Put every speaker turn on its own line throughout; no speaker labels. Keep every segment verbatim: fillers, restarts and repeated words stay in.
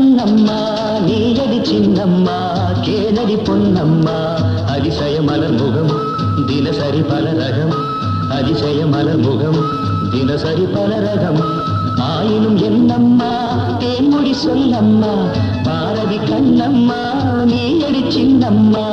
கண்ணம்மா நீயடி சின்னம்மா கேளடி பொன்னம்மா அதிசய மலர் முகம் தினசரி பல ரகம் அதிசய மலர் முகம் தினசரி பல ரகம் ஆயினும் என்னம்மா தேன்மொழி சொல்லம்மா பாரதி கண்ணம்மா நீயடி சின்னம்மா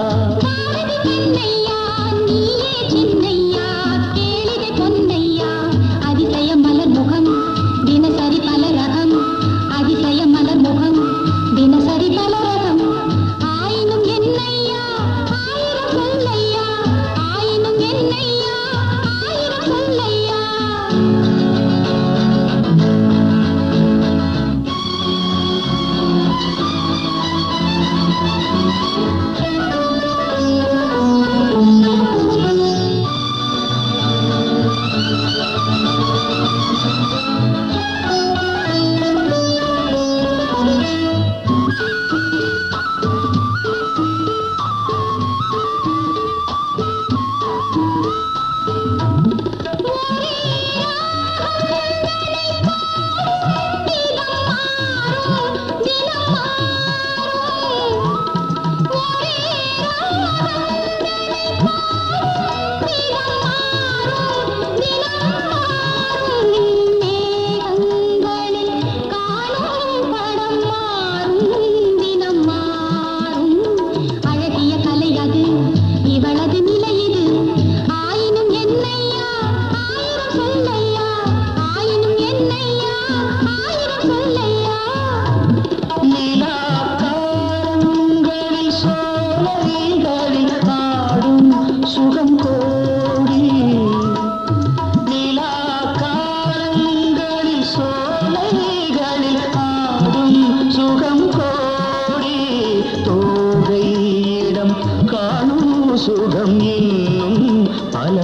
சுகம் இன்னும் பல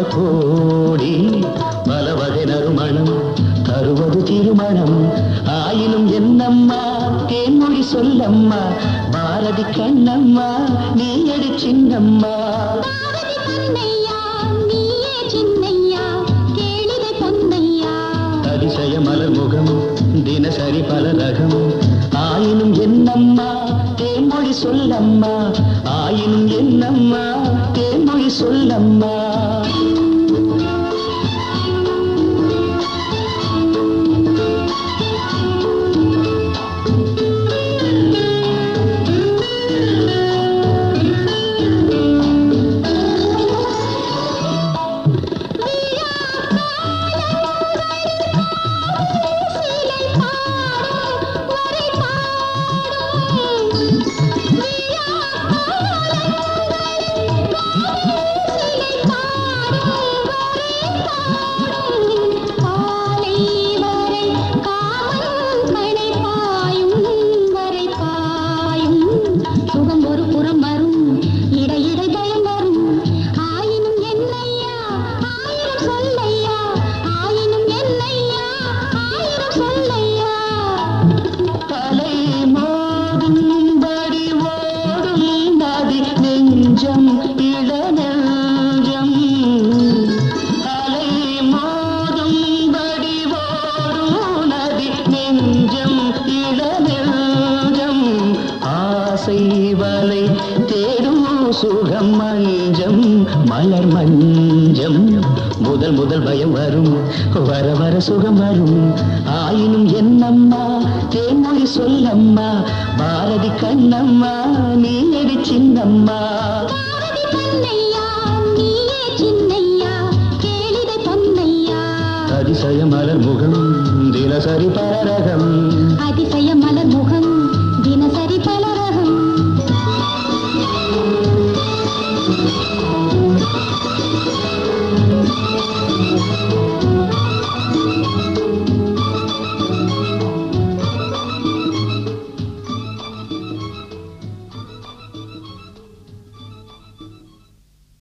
கோடி பல வகை நறுமணம் தருவது திருமணம் ஆயினும் என்னம்மா தேன்மொழி சொல்லம்மா பாரதி கண்ணம்மா நீயடி சின்னம்மா அதிசய மலர் முகம் தினசரி பல ரகம் ஆயினும் என்னம்மா தேன்மொழி சொல்லம்மா ஆயினும் என்னம்மா தேன்மொழி சொல்லம்மா வலை தேடும் சுகம் மஞ்சம் மலர் மஞ்சம் முதல் முதல் பயம் வரும் வர வர சுகம் வரும் ஆயினும் என்னம்மா தேன்மொழி சொல்லம்மா பாரதி கண்ணம்மா நீயடி சின்னம்மா அதிசய மலர் முகம் தினசரி பரரகம்